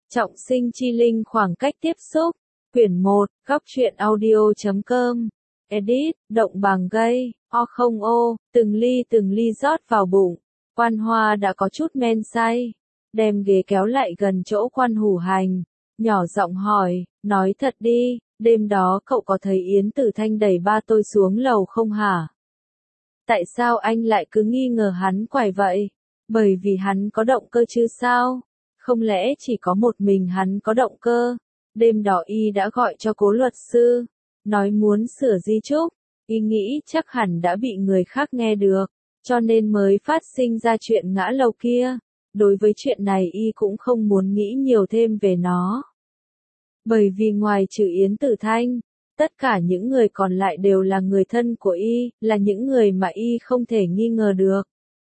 Trọng sinh chi linh khoảng cách tiếp xúc. Quyển 1, góc truyện audio.com. Edit, động bằng gây, O, từng ly rót vào bụng. Quan Hoa đã có chút men say. Đem ghế kéo lại gần chỗ Quan Hủ Hành. Nhỏ giọng hỏi, nói thật đi, đêm đó cậu có thấy Yến Tử Thanh đẩy ba tôi xuống lầu không hả? Tại sao anh lại cứ nghi ngờ hắn quải vậy? Bởi vì hắn có động cơ chứ sao? Không lẽ chỉ có một mình hắn có động cơ? Đêm đó y đã gọi cho cố luật sư, nói muốn sửa di chúc, y nghĩ chắc hẳn đã bị người khác nghe được, cho nên mới phát sinh ra chuyện ngã lầu kia. Đối với chuyện này y cũng không muốn nghĩ nhiều thêm về nó. Bởi vì ngoài trừ Yến Tử Thanh, tất cả những người còn lại đều là người thân của y, là những người mà y không thể nghi ngờ được.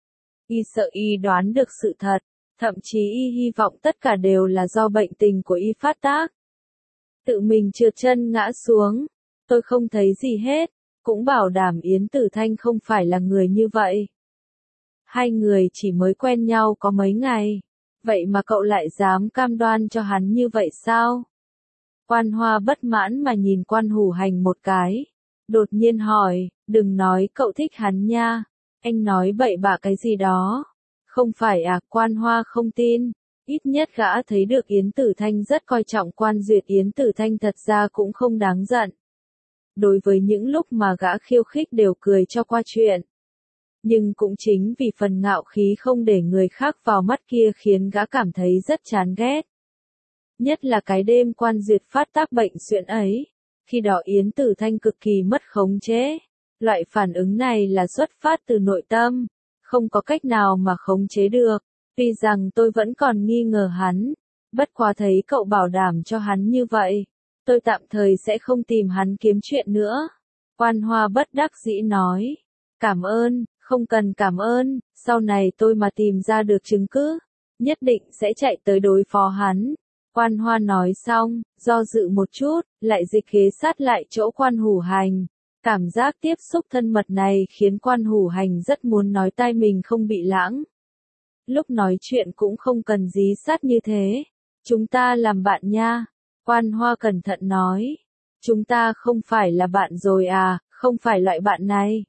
Y sợ y đoán được sự thật, thậm chí y hy vọng tất cả đều là do bệnh tình của y phát tác. Tự mình trượt chân ngã xuống, tôi không thấy gì hết, cũng bảo đảm Yến Tử Thanh không phải là người như vậy. Hai người chỉ mới quen nhau có mấy ngày, vậy mà cậu lại dám cam đoan cho hắn như vậy sao? Quan Hoa bất mãn mà nhìn Quan Hủ Hành một cái, đột nhiên hỏi, đừng nói cậu thích hắn nha, anh nói bậy bạ cái gì đó. Không phải à? Quan Hoa không tin, ít nhất gã thấy được Yến Tử Thanh rất coi trọng Quan Duyệt. Yến Tử Thanh thật ra cũng không đáng giận. Đối với những lúc mà gã khiêu khích đều cười cho qua chuyện. Nhưng cũng chính vì phần ngạo khí không để người khác vào mắt kia khiến gã cảm thấy rất chán ghét. Nhất là cái đêm Quan Duyệt phát tác bệnh suyễn ấy, khi đó Yến Tử Thanh cực kỳ mất khống chế. Loại phản ứng này là xuất phát từ nội tâm, không có cách nào mà khống chế được. Tuy rằng tôi vẫn còn nghi ngờ hắn, bất quá thấy cậu bảo đảm cho hắn như vậy, tôi tạm thời sẽ không tìm hắn kiếm chuyện nữa. Quan Hoa bất đắc dĩ nói, cảm ơn, không cần cảm ơn, sau này tôi mà tìm ra được chứng cứ, nhất định sẽ chạy tới đối phó hắn. Quan Hoa nói xong, do dự một chút, lại dịch ghế sát lại chỗ Quan Hủ Hành. Cảm giác tiếp xúc thân mật này khiến Quan Hủ Hành rất muốn nói tai mình không bị lãng. Lúc nói chuyện cũng không cần dí sát như thế. Chúng ta làm bạn nha. Quan Hoa cẩn thận nói. Chúng ta không phải là bạn rồi à, không phải loại bạn này.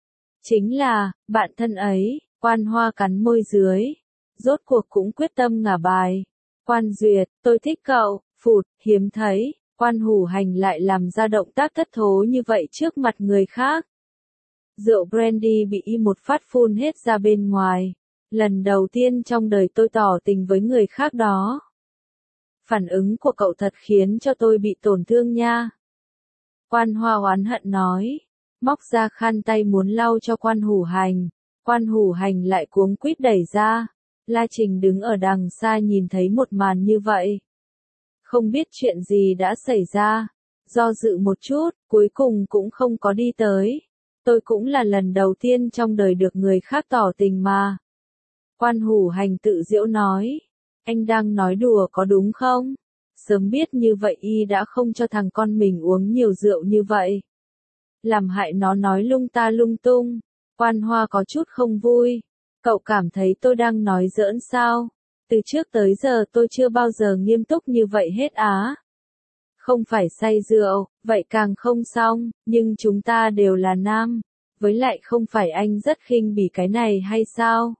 Chính là, bạn thân ấy. Quan Hoa cắn môi dưới. Rốt cuộc cũng quyết tâm ngả bài. Quan Duyệt, tôi thích cậu, phụt, hiếm thấy. Quan Hủ Hành lại làm ra động tác thất thố như vậy trước mặt người khác. Rượu brandy bị y một phát phun hết ra bên ngoài. Lần đầu tiên trong đời tôi tỏ tình với người khác đó. Phản ứng của cậu thật khiến cho tôi bị tổn thương nha. Quan Hoa oán hận nói. Móc ra khăn tay muốn lau cho Quan Hủ Hành. Quan Hủ Hành lại cuống quýt đẩy ra. La Trình đứng ở đằng xa nhìn thấy một màn như vậy. Không biết chuyện gì đã xảy ra. Do dự một chút, cuối cùng cũng không có đi tới. Tôi cũng là lần đầu tiên trong đời được người khác tỏ tình mà. Quan Hủ Hành tự giễu nói. Anh đang nói đùa có đúng không? Sớm biết như vậy y đã không cho thằng con mình uống nhiều rượu như vậy. Làm hại nó nói lung ta lung tung. Quan Hoa có chút không vui. Cậu cảm thấy tôi đang nói giỡn sao? Từ trước tới giờ tôi chưa bao giờ nghiêm túc như vậy hết á. Không phải say rượu, vậy càng không xong, nhưng chúng ta đều là nam. Với lại không phải anh rất khinh bỉ cái này hay sao?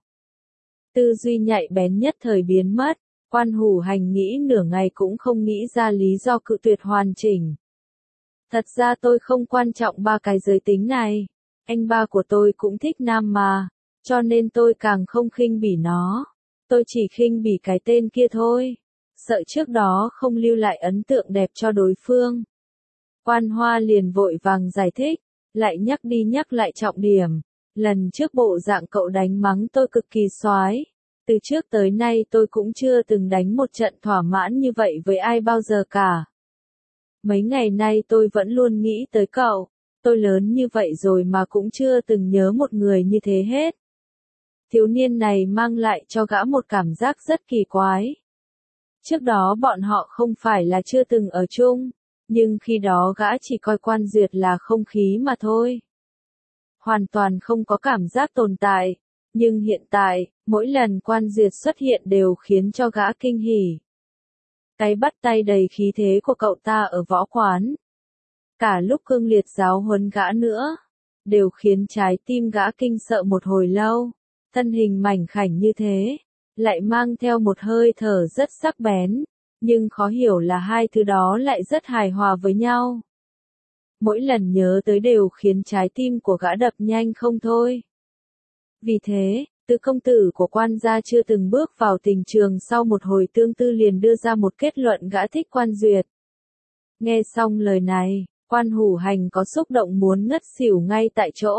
Tư duy nhạy bén nhất thời biến mất, Quan Hủ Hành nghĩ nửa ngày cũng không nghĩ ra lý do cự tuyệt hoàn chỉnh. Thật ra tôi không quan trọng ba cái giới tính này. Anh ba của tôi cũng thích nam mà, cho nên tôi càng không khinh bỉ nó. Tôi chỉ khinh bỉ cái tên kia thôi. Sợ trước đó không lưu lại ấn tượng đẹp cho đối phương. Quan Hoa liền vội vàng giải thích, lại nhắc đi nhắc lại trọng điểm. Lần trước bộ dạng cậu đánh mắng tôi cực kỳ soái. Từ trước tới nay tôi cũng chưa từng đánh một trận thỏa mãn như vậy với ai bao giờ cả. Mấy ngày nay tôi vẫn luôn nghĩ tới cậu. Tôi lớn như vậy rồi mà cũng chưa từng nhớ một người như thế hết. Thiếu niên này mang lại cho gã một cảm giác rất kỳ quái. Trước đó bọn họ không phải là chưa từng ở chung, nhưng khi đó gã chỉ coi Quan Duyệt là không khí mà thôi. Hoàn toàn không có cảm giác tồn tại, nhưng hiện tại, mỗi lần Quan Duyệt xuất hiện đều khiến cho gã kinh hỉ. Cái bắt tay đầy khí thế của cậu ta ở võ quán, cả lúc cương liệt giáo huấn gã nữa, đều khiến trái tim gã kinh sợ một hồi lâu. Thân hình mảnh khảnh như thế, lại mang theo một hơi thở rất sắc bén, nhưng khó hiểu là hai thứ đó lại rất hài hòa với nhau. Mỗi lần nhớ tới đều khiến trái tim của gã đập nhanh không thôi. Vì thế, tứ công tử của Quan gia chưa từng bước vào tình trường, sau một hồi tương tư liền đưa ra một kết luận gã thích Quan Duyệt. Nghe xong lời này, Quan Hủ Hành có xúc động muốn ngất xỉu ngay tại chỗ.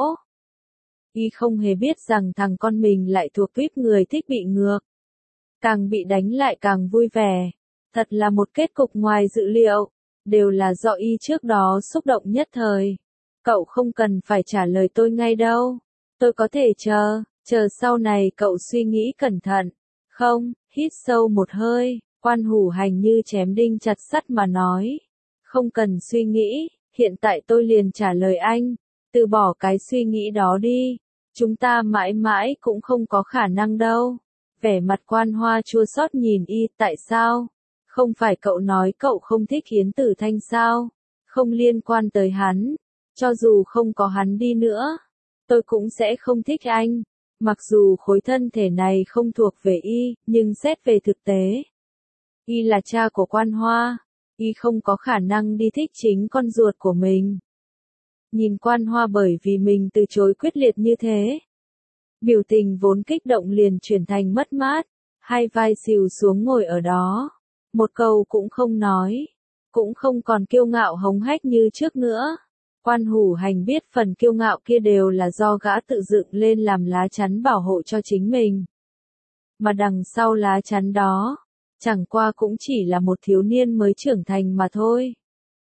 Y không hề biết rằng thằng con mình lại thuộc tuýp người thích bị ngược. Càng bị đánh lại càng vui vẻ. Thật là một kết cục ngoài dự liệu. Đều là do Y trước đó xúc động nhất thời. Cậu không cần phải trả lời tôi ngay đâu. Tôi có thể chờ sau này cậu suy nghĩ cẩn thận. Không, hít sâu một hơi, Quan Hủ Hành như chém đinh chặt sắt mà nói. Không cần suy nghĩ, hiện tại tôi liền trả lời anh. Từ bỏ cái suy nghĩ đó đi. Chúng ta mãi mãi cũng không có khả năng đâu. Vẻ mặt Quan Hoa chua xót nhìn Y, tại sao? Không phải cậu nói cậu không thích Yến Tử Thanh sao? Không liên quan tới hắn. Cho dù không có hắn đi nữa, tôi cũng sẽ không thích anh. Mặc dù khối thân thể này không thuộc về Y, nhưng xét về thực tế, Y là cha của Quan Hoa. Y không có khả năng đi thích chính con ruột của mình. Nhìn Quan Hoa bởi vì mình từ chối quyết liệt như thế, biểu tình vốn kích động liền chuyển thành mất mát, hai vai xìu xuống ngồi ở đó, một câu cũng không nói, cũng không còn kiêu ngạo hống hách như trước nữa. Quan Hủ Hành biết phần kiêu ngạo kia đều là do gã tự dựng lên làm lá chắn bảo hộ cho chính mình. Mà đằng sau lá chắn đó, chẳng qua cũng chỉ là một thiếu niên mới trưởng thành mà thôi.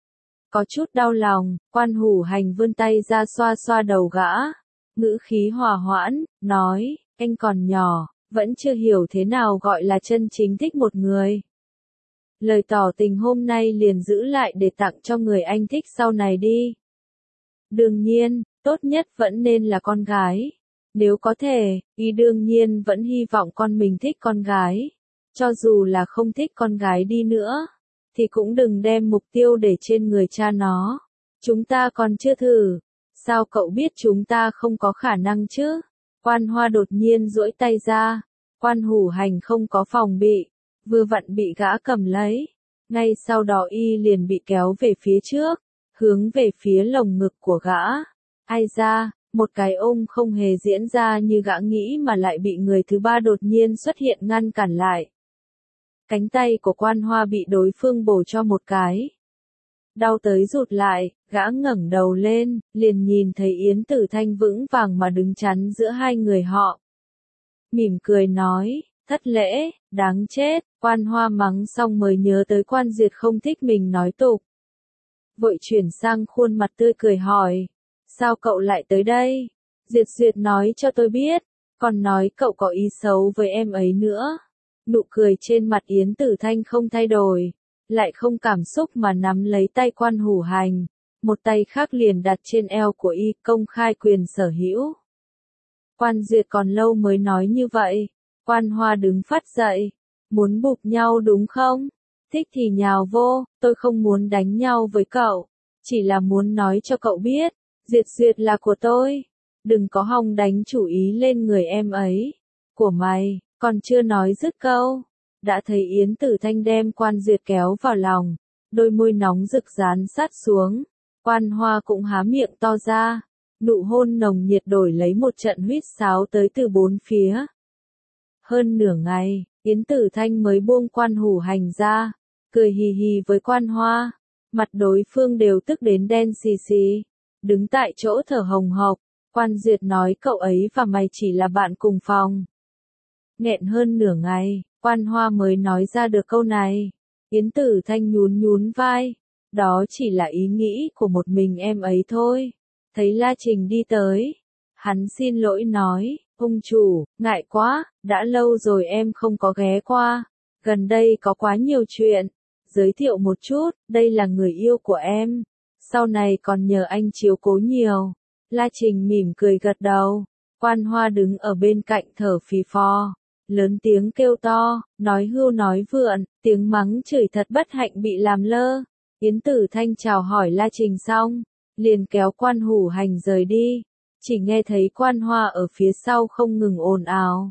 Có chút đau lòng, Quan Hủ Hành vươn tay ra xoa xoa đầu gã, ngữ khí hòa hoãn, nói, anh còn nhỏ, vẫn chưa hiểu thế nào gọi là chân chính thích một người. Lời tỏ tình hôm nay liền giữ lại để tặng cho người anh thích sau này đi. Đương nhiên, tốt nhất vẫn nên là con gái. Nếu có thể, Y đương nhiên vẫn hy vọng con mình thích con gái. Cho dù là không thích con gái đi nữa, thì cũng đừng đem mục tiêu để trên người cha nó. Chúng ta còn chưa thử. Sao cậu biết chúng ta không có khả năng chứ? Quan Hoa đột nhiên duỗi tay ra. Quan Hủ Hành không có phòng bị, vừa vặn bị gã cầm lấy. Ngay sau đó Y liền bị kéo về phía trước, hướng về phía lồng ngực của gã. Ai ra, một cái ôm không hề diễn ra như gã nghĩ mà lại bị người thứ ba đột nhiên xuất hiện ngăn cản lại. Cánh tay của Quan Hoa bị đối phương bổ cho một cái. Đau tới rụt lại, gã ngẩng đầu lên, liền nhìn thấy Yến Tử Thanh vững vàng mà đứng chắn giữa hai người họ. Mỉm cười nói, thất lễ, đáng chết. Quan Hoa mắng xong mới nhớ tới Quan Duyệt không thích mình nói tục. Vội chuyển sang khuôn mặt tươi cười hỏi, sao cậu lại tới đây? Duyệt nói cho tôi biết, còn nói cậu có ý xấu với em ấy nữa. Nụ cười trên mặt Yến Tử Thanh không thay đổi, lại không cảm xúc mà nắm lấy tay Quan Hủ Hành, một tay khác liền đặt trên eo của Y, công khai quyền sở hữu. Quan Duyệt còn lâu mới nói như vậy. Quan Hoa đứng phát dậy, muốn bụp nhau đúng không? Thích thì nhào vô, tôi không muốn đánh nhau với cậu, chỉ là muốn nói cho cậu biết, Duyệt là của tôi, đừng có hòng đánh chủ ý lên người em ấy. Của mày, còn chưa nói dứt câu, đã thấy Yến Tử Thanh đem Quan Duyệt kéo vào lòng, đôi môi nóng rực dán sát xuống. Quan Hoa cũng há miệng to ra, nụ hôn nồng nhiệt đổi lấy một trận huýt sáo tới từ bốn phía. Hơn nửa ngày, Yến Tử Thanh mới buông Quan Hủ Hành ra, cười hì hì với Quan Hoa, mặt đối phương đều tức đến đen xì xì, đứng tại chỗ thở hồng hộc. Quan Duyệt nói cậu ấy và mày chỉ là bạn cùng phòng. Nghẹn hơn nửa ngày, Quan Hoa mới nói ra được câu này. Yến Tử Thanh nhún vai, đó chỉ là ý nghĩ của một mình em ấy thôi. Thấy La Trình đi tới, hắn xin lỗi nói, ông chủ, ngại quá, đã lâu rồi em không có ghé qua, gần đây có quá nhiều chuyện, giới thiệu một chút, đây là người yêu của em, sau này còn nhờ anh chiếu cố nhiều. La Trình mỉm cười gật đầu, Quan Hoa đứng ở bên cạnh thở phì phò, lớn tiếng kêu to, nói hưu nói vượn, tiếng mắng chửi thật bất hạnh bị làm lơ. Yến Tử Thanh chào hỏi La Trình xong, liền kéo Quan Hủ Hành rời đi, chỉ nghe thấy Quan Hoa ở phía sau không ngừng ồn ào.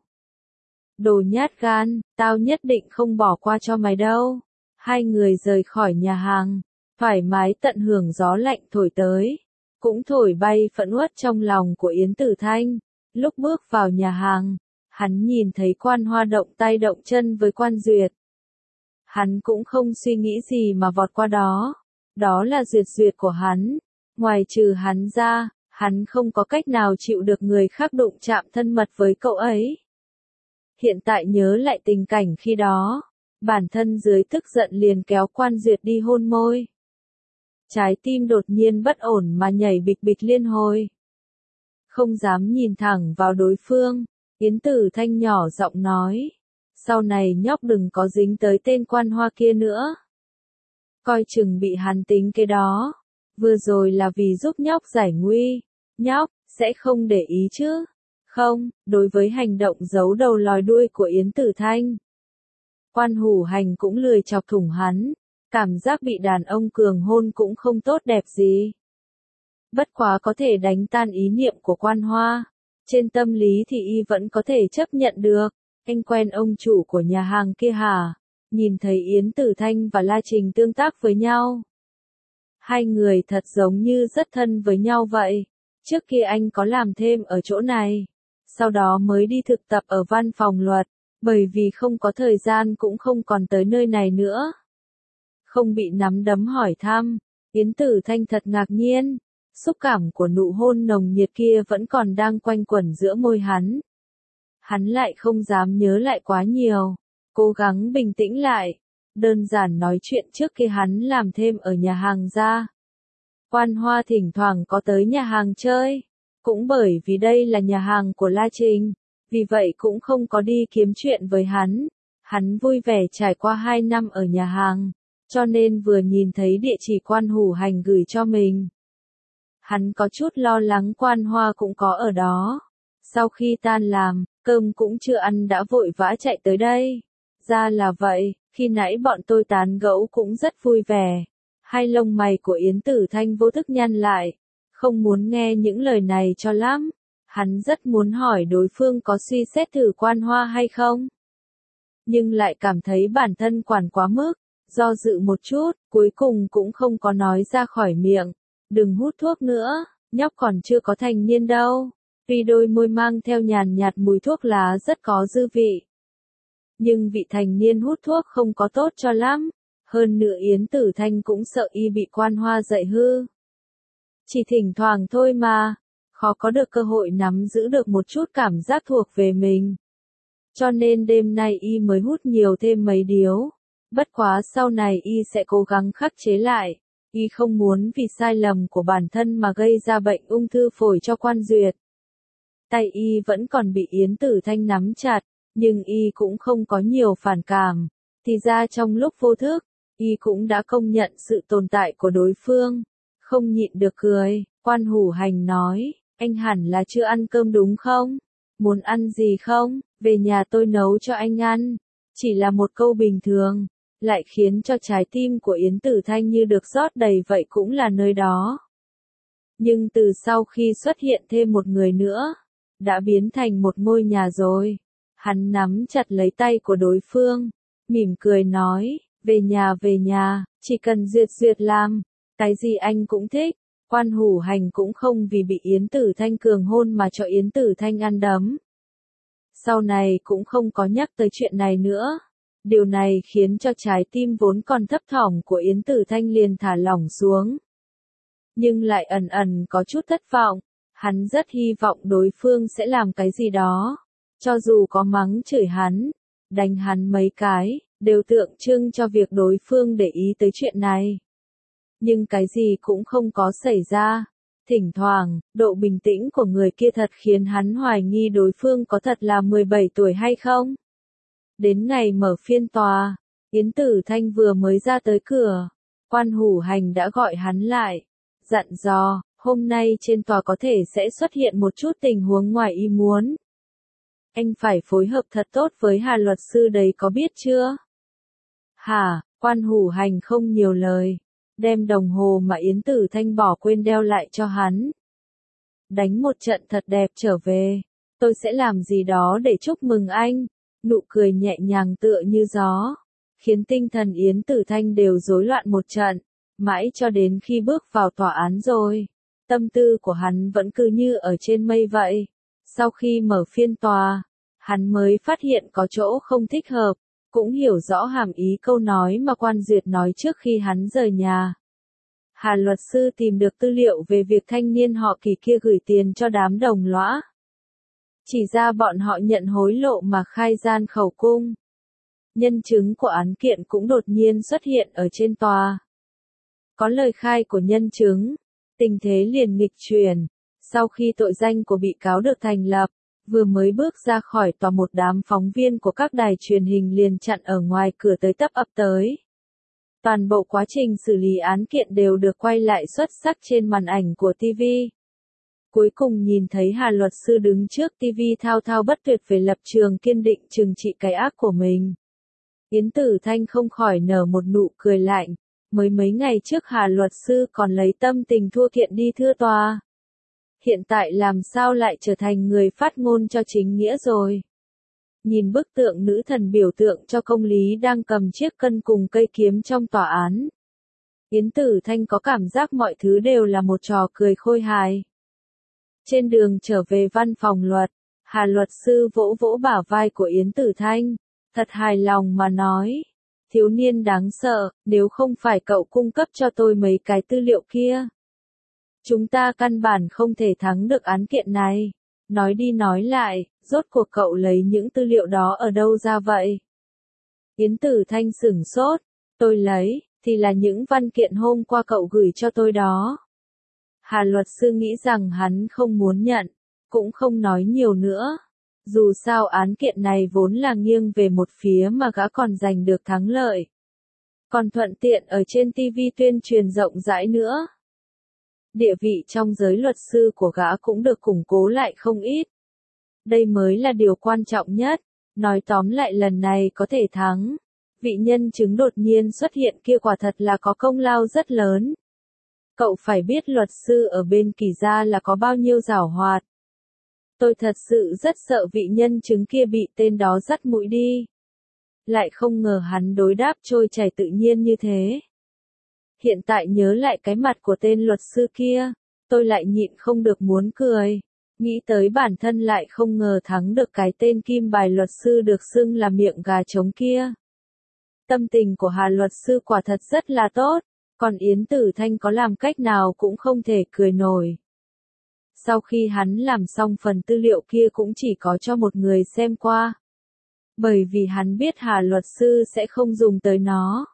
Đồ nhát gan, tao nhất định không bỏ qua cho mày đâu. Hai người rời khỏi nhà hàng, thoải mái tận hưởng gió lạnh thổi tới, cũng thổi bay phẫn uất trong lòng của Yến Tử Thanh. Lúc bước vào nhà hàng, hắn nhìn thấy Quan Hoa động tay động chân với Quan Duyệt. Hắn cũng không suy nghĩ gì mà vọt qua đó. Đó là Duyệt Duyệt của hắn. Ngoài trừ hắn ra, hắn không có cách nào chịu được người khác đụng chạm thân mật với cậu ấy. Hiện tại nhớ lại tình cảnh khi đó, bản thân dưới tức giận liền kéo Quan Duyệt đi hôn môi. Trái tim đột nhiên bất ổn mà nhảy bịch bịch liên hồi. Không dám nhìn thẳng vào đối phương, Yến Tử Thanh nhỏ giọng nói. Sau này nhóc đừng có dính tới tên Quan Hoa kia nữa. Coi chừng bị hắn tính cái đó. Vừa rồi là vì giúp nhóc giải nguy. Nhóc, sẽ không để ý chứ? Không, đối với hành động giấu đầu lòi đuôi của Yến Tử Thanh, Quan Hủ Hành cũng lười chọc thủng hắn. Cảm giác bị đàn ông cường hôn cũng không tốt đẹp gì. Bất quá có thể đánh tan ý niệm của Quan Hoa. Trên tâm lý thì y vẫn có thể chấp nhận được. Anh quen ông chủ của nhà hàng kia hả? Nhìn thấy Yến Tử Thanh và La Trình tương tác với nhau. Hai người thật giống như rất thân với nhau vậy. Trước kia anh có làm thêm ở chỗ này. Sau đó mới đi thực tập ở văn phòng luật. Bởi vì không có thời gian cũng không còn tới nơi này nữa. Không bị nắm đấm hỏi thăm. Yến Tử Thanh thật ngạc nhiên. Xúc cảm của nụ hôn nồng nhiệt kia vẫn còn đang quanh quẩn giữa môi hắn. Hắn lại không dám nhớ lại quá nhiều, cố gắng bình tĩnh lại, đơn giản nói chuyện trước khi hắn làm thêm ở nhà hàng ra. Quan Hoa thỉnh thoảng có tới nhà hàng chơi, cũng bởi vì đây là nhà hàng của La Trình, vì vậy cũng không có đi kiếm chuyện với hắn. Hắn vui vẻ trải qua 2 năm ở nhà hàng, cho nên vừa nhìn thấy địa chỉ Quan Hủ Hành gửi cho mình. Hắn có chút lo lắng Quan Hoa cũng có ở đó. Sau khi tan làm, cơm cũng chưa ăn đã vội vã chạy tới đây. Ra là vậy, khi nãy bọn tôi tán gẫu cũng rất vui vẻ. Hai lông mày của Yến Tử Thanh vô thức nhăn lại. Không muốn nghe những lời này cho lắm. Hắn rất muốn hỏi đối phương có suy xét thử Quan Hoa hay không. Nhưng lại cảm thấy bản thân quản quá mức. Do dự một chút, cuối cùng cũng không có nói ra khỏi miệng. Đừng hút thuốc nữa, nhóc còn chưa có thành niên đâu. Tuy đôi môi mang theo nhàn nhạt mùi thuốc lá rất có dư vị. Nhưng vị thành niên hút thuốc không có tốt cho lắm. Hơn nữa Yến Tử Thanh cũng sợ y bị Quan Hoa dạy hư. Chỉ thỉnh thoảng thôi mà, khó có được cơ hội nắm giữ được một chút cảm giác thuộc về mình. Cho nên đêm nay y mới hút nhiều thêm mấy điếu. Bất quá sau này y sẽ cố gắng khắc chế lại. Y không muốn vì sai lầm của bản thân mà gây ra bệnh ung thư phổi cho Quan Duyệt. Tay y vẫn còn bị Yến Tử Thanh nắm chặt, nhưng y cũng không có nhiều phản cảm. Thì ra trong lúc vô thức, y cũng đã công nhận sự tồn tại của đối phương. Không nhịn được cười, Quan Hủ Hành nói, anh hẳn là chưa ăn cơm đúng không? Muốn ăn gì không? Về nhà tôi nấu cho anh ăn. Chỉ là một câu bình thường, lại khiến cho trái tim của Yến Tử Thanh như được rót đầy vậy cũng là nơi đó. Nhưng từ sau khi xuất hiện thêm một người nữa, đã biến thành một ngôi nhà rồi. Hắn nắm chặt lấy tay của đối phương, mỉm cười nói, về nhà, chỉ cần Duyệt Duyệt làm, cái gì anh cũng thích. Quan Hủ Hành cũng không vì bị Yến Tử Thanh cường hôn mà cho Yến Tử Thanh ăn đấm. Sau này cũng không có nhắc tới chuyện này nữa. Điều này khiến cho trái tim vốn còn thấp thỏm của Yến Tử Thanh liền thả lỏng xuống. Nhưng lại ẩn ẩn có chút thất vọng. Hắn rất hy vọng đối phương sẽ làm cái gì đó. Cho dù có mắng chửi hắn, đánh hắn mấy cái, đều tượng trưng cho việc đối phương để ý tới chuyện này. Nhưng cái gì cũng không có xảy ra. Thỉnh thoảng, độ bình tĩnh của người kia thật khiến hắn hoài nghi đối phương có thật là 17 tuổi hay không. Đến ngày mở phiên tòa, Yến Tử Thanh vừa mới ra tới cửa, Quan Hủ Hành đã gọi hắn lại, dặn dò, hôm nay trên tòa có thể sẽ xuất hiện một chút tình huống ngoài ý muốn. Anh phải phối hợp thật tốt với Hà luật sư đấy có biết chưa? Hả, Quan Hủ Hành không nhiều lời, đem đồng hồ mà Yến Tử Thanh bỏ quên đeo lại cho hắn. Đánh một trận thật đẹp trở về, tôi sẽ làm gì đó để chúc mừng anh, nụ cười nhẹ nhàng tựa như gió, khiến tinh thần Yến Tử Thanh đều rối loạn một trận, mãi cho đến khi bước vào tòa án rồi. Tâm tư của hắn vẫn cứ như ở trên mây vậy. Sau khi mở phiên tòa, hắn mới phát hiện có chỗ không thích hợp, cũng hiểu rõ hàm ý câu nói mà quan duyệt nói trước khi hắn rời nhà. Hà luật sư tìm được tư liệu về việc thanh niên họ Kỳ kia gửi tiền cho đám đồng lõa. Chỉ ra bọn họ nhận hối lộ mà khai gian khẩu cung. Nhân chứng của án kiện cũng đột nhiên xuất hiện ở trên tòa. Có lời khai của nhân chứng, tình thế liền nghịch chuyển. Sau khi tội danh của bị cáo được thành lập, vừa mới bước ra khỏi tòa một đám phóng viên của các đài truyền hình liền chặn ở ngoài cửa tới tấp ập tới. Toàn bộ quá trình xử lý án kiện đều được quay lại xuất sắc trên màn ảnh của TV. Cuối cùng nhìn thấy Hà luật sư đứng trước TV thao thao bất tuyệt về lập trường kiên định trừng trị cái ác của mình. Yến Tử Thanh không khỏi nở một nụ cười lạnh, mới mấy ngày trước Hà luật sư còn lấy tâm tình thua thiện đi thưa tòa. Hiện tại làm sao lại trở thành người phát ngôn cho chính nghĩa rồi. Nhìn bức tượng nữ thần biểu tượng cho công lý đang cầm chiếc cân cùng cây kiếm trong tòa án. Yến Tử Thanh có cảm giác mọi thứ đều là một trò cười khôi hài. Trên đường trở về văn phòng luật, Hà luật sư vỗ vỗ bả vai của Yến Tử Thanh, thật hài lòng mà nói. Thiếu niên đáng sợ, nếu không phải cậu cung cấp cho tôi mấy cái tư liệu kia. Chúng ta căn bản không thể thắng được án kiện này. Nói đi nói lại, rốt cuộc cậu lấy những tư liệu đó ở đâu ra vậy? Yến Tử Thanh sửng sốt, tôi lấy, thì là những văn kiện hôm qua cậu gửi cho tôi đó. Hà luật sư nghĩ rằng hắn không muốn nhận, cũng không nói nhiều nữa. Dù sao án kiện này vốn là nghiêng về một phía mà gã còn giành được thắng lợi. Còn thuận tiện ở trên TV tuyên truyền rộng rãi nữa. Địa vị trong giới luật sư của gã cũng được củng cố lại không ít. Đây mới là điều quan trọng nhất. Nói tóm lại lần này có thể thắng. Vị nhân chứng đột nhiên xuất hiện kia quả thật là có công lao rất lớn. Cậu phải biết luật sư ở bên Kỳ gia là có bao nhiêu giảo hoạt. Tôi thật sự rất sợ vị nhân chứng kia bị tên đó dắt mũi đi. Lại không ngờ hắn đối đáp trôi chảy tự nhiên như thế. Hiện tại nhớ lại cái mặt của tên luật sư kia, tôi lại nhịn không được muốn cười. Nghĩ tới bản thân lại không ngờ thắng được cái tên kim bài luật sư được xưng là miệng gà trống kia. Tâm tình của Hà luật sư quả thật rất là tốt, còn Yến Tử Thanh có làm cách nào cũng không thể cười nổi. Sau khi hắn làm xong phần tư liệu kia cũng chỉ có cho một người xem qua. Bởi vì hắn biết Hà luật sư sẽ không dùng tới nó.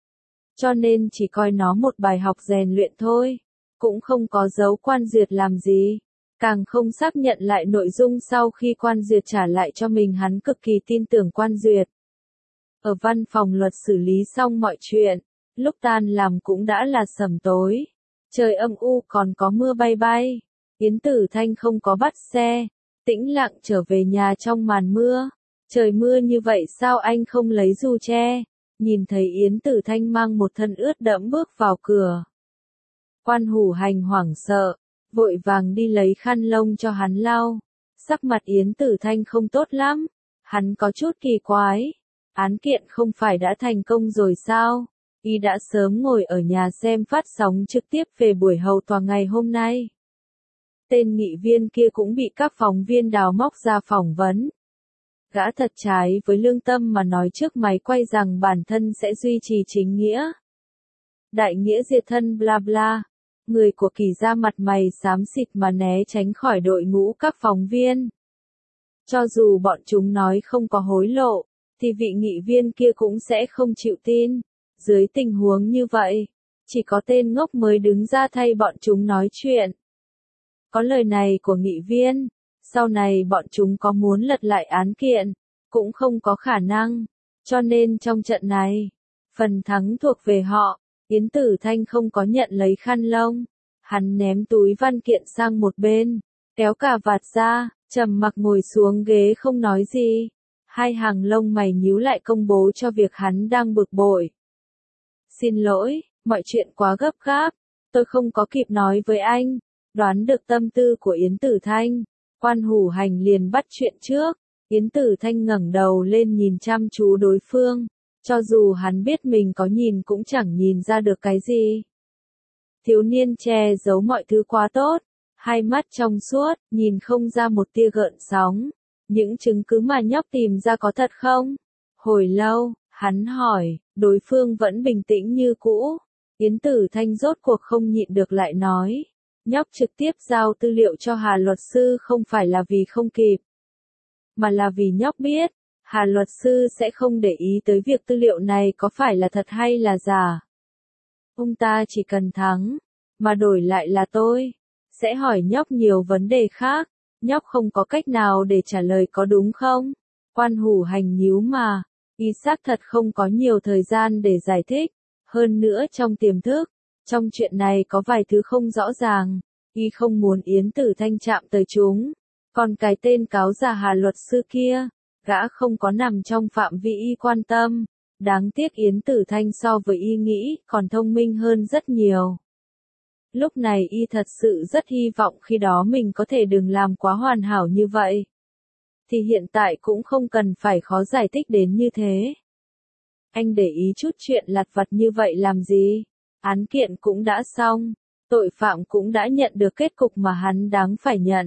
Cho nên chỉ coi nó một bài học rèn luyện thôi. Cũng không có giấu quan duyệt làm gì. Càng không xác nhận lại nội dung sau khi quan duyệt trả lại cho mình, hắn cực kỳ tin tưởng quan duyệt. Ở văn phòng luật xử lý xong mọi chuyện. Lúc tan làm cũng đã là sẩm tối. Trời âm u còn có mưa bay bay. Yến Tử Thanh không có bắt xe. Tĩnh lặng trở về nhà trong màn mưa. Trời mưa như vậy sao anh không lấy dù che? Nhìn thấy Yến Tử Thanh mang một thân ướt đẫm bước vào cửa. Quan Hủ Hành hoảng sợ, vội vàng đi lấy khăn lông cho hắn lau. Sắc mặt Yến Tử Thanh không tốt lắm. Hắn có chút kỳ quái. Án kiện không phải đã thành công rồi sao? Y đã sớm ngồi ở nhà xem phát sóng trực tiếp về buổi hầu tòa ngày hôm nay. Tên nghị viên kia cũng bị các phóng viên đào móc ra phỏng vấn. Gã thật trái với lương tâm mà nói trước máy quay rằng bản thân sẽ duy trì chính nghĩa. Đại nghĩa diệt thân bla bla. Người của Kỳ gia mặt mày xám xịt mà né tránh khỏi đội ngũ các phóng viên. Cho dù bọn chúng nói không có hối lộ, thì vị nghị viên kia cũng sẽ không chịu tin. Dưới tình huống như vậy, chỉ có tên ngốc mới đứng ra thay bọn chúng nói chuyện. Có lời này của nghị viên, sau này bọn chúng có muốn lật lại án kiện, cũng không có khả năng. Cho nên trong trận này, phần thắng thuộc về họ. Yến Tử Thanh không có nhận lấy khăn lông. Hắn ném túi văn kiện sang một bên, kéo cà vạt ra, Trầm mặc ngồi xuống ghế không nói gì. Hai hàng lông mày nhíu lại công bố cho việc hắn đang bực bội. Xin lỗi, mọi chuyện quá gấp gáp. Tôi không có kịp nói với anh. Đoán được tâm tư của Yến Tử Thanh. Quan Hủ Hành liền bắt chuyện trước. Yến Tử Thanh ngẩng đầu lên nhìn chăm chú đối phương. Cho dù hắn biết mình có nhìn cũng chẳng nhìn ra được cái gì. Thiếu niên che giấu mọi thứ quá tốt. Hai mắt trong suốt, nhìn không ra một tia gợn sóng. Những chứng cứ mà nhóc tìm ra có thật không? Hồi lâu, hắn hỏi, đối phương vẫn bình tĩnh như cũ. Yến Tử Thanh rốt cuộc không nhịn được lại nói. Nhóc trực tiếp giao tư liệu cho Hà luật sư không phải là vì không kịp. Mà là vì nhóc biết, Hà luật sư sẽ không để ý tới việc tư liệu này có phải là thật hay là giả. Ông ta chỉ cần thắng, mà đổi lại là tôi. Sẽ hỏi nhóc nhiều vấn đề khác, nhóc không có cách nào để trả lời có đúng không? Quan Hủ Hành nhíu mà, y xác thật không có nhiều thời gian để giải thích, hơn nữa trong tiềm thức, trong chuyện này có vài thứ không rõ ràng, y không muốn Yến Tử Thanh chạm tới chúng, còn cái tên cáo già Hà luật sư kia, gã không có nằm trong phạm vi y quan tâm, đáng tiếc Yến Tử Thanh so với y nghĩ còn thông minh hơn rất nhiều. Lúc này y thật sự rất hy vọng khi đó mình có thể đừng làm quá hoàn hảo như vậy. Thì hiện tại cũng không cần phải khó giải thích đến như thế. Anh để ý chút chuyện lặt vặt như vậy làm gì? Án kiện cũng đã xong, tội phạm cũng đã nhận được kết cục mà hắn đáng phải nhận.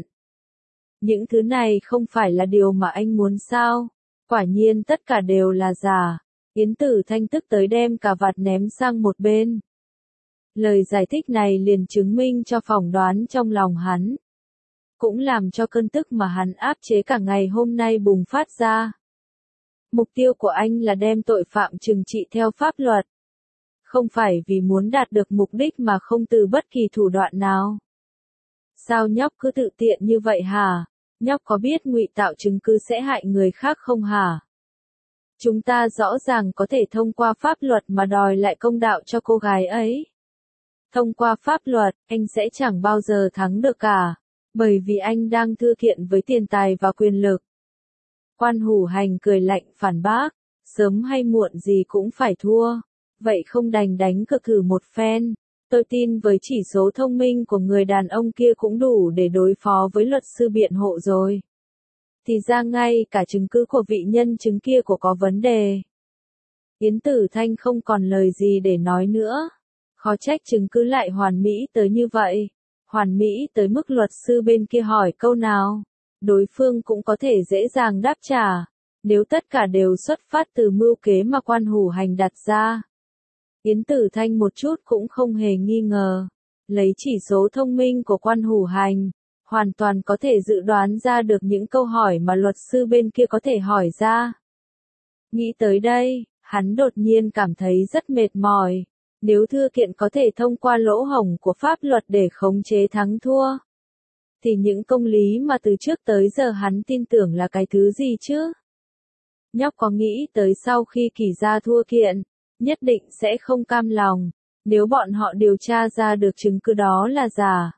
Những thứ này không phải là điều mà anh muốn sao? Quả nhiên tất cả đều là giả. Yến Tử Thanh tức tới đem cà vạt ném sang một bên. Lời giải thích này liền chứng minh cho phỏng đoán trong lòng hắn. Cũng làm cho cơn tức mà hắn áp chế cả ngày hôm nay bùng phát ra. Mục tiêu của anh là đem tội phạm trừng trị theo pháp luật. Không phải vì muốn đạt được mục đích mà không từ bất kỳ thủ đoạn nào. Sao nhóc cứ tự tiện như vậy hả? Nhóc có biết ngụy tạo chứng cứ sẽ hại người khác không hả? Chúng ta rõ ràng có thể thông qua pháp luật mà đòi lại công đạo cho cô gái ấy. Thông qua pháp luật, anh sẽ chẳng bao giờ thắng được cả, bởi vì anh đang thưa kiện với tiền tài và quyền lực. Quan Hủ Hành cười lạnh phản bác, sớm hay muộn gì cũng phải thua, vậy không đành đánh cược thử một phen. Tôi tin với chỉ số thông minh của người đàn ông kia cũng đủ để đối phó với luật sư biện hộ rồi. Thì ra ngay cả chứng cứ của vị nhân chứng kia của có vấn đề. Yến Tử Thanh không còn lời gì để nói nữa. Khó trách chứng cứ lại hoàn mỹ tới như vậy. Hoàn mỹ tới mức luật sư bên kia hỏi câu nào, đối phương cũng có thể dễ dàng đáp trả. Nếu tất cả đều xuất phát từ mưu kế mà Quan Hủ Hành đặt ra. Yến Tử Thanh một chút cũng không hề nghi ngờ. Lấy chỉ số thông minh của Quan Hủ Hành, hoàn toàn có thể dự đoán ra được những câu hỏi mà luật sư bên kia có thể hỏi ra. Nghĩ tới đây, hắn đột nhiên cảm thấy rất mệt mỏi. Nếu thư kiện có thể thông qua lỗ hổng của pháp luật để khống chế thắng thua, thì những công lý mà từ trước tới giờ hắn tin tưởng là cái thứ gì chứ? Nhóc có nghĩ tới sau khi Kỳ gia thua kiện, nhất định sẽ không cam lòng, nếu bọn họ điều tra ra được chứng cứ đó là giả.